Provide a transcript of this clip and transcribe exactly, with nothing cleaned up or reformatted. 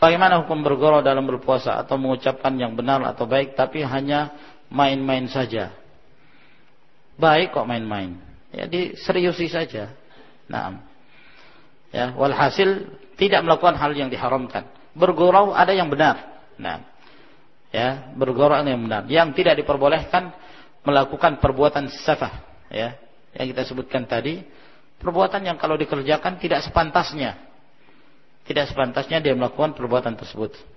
Bagaimana hukum bergurau dalam berpuasa atau mengucapkan yang benar atau baik tapi hanya main-main saja? Baik kok main-main. Ya diseriusi saja. Naam. Ya, walhasil tidak melakukan hal yang diharamkan. Bergurau ada yang benar. Nah. Ya, bergurau ada yang benar. Yang tidak diperbolehkan melakukan perbuatan safah, ya. Yang kita sebutkan tadi, perbuatan yang kalau dikerjakan tidak sepantasnya. Tidak sepantasnya dia melakukan perbuatan tersebut.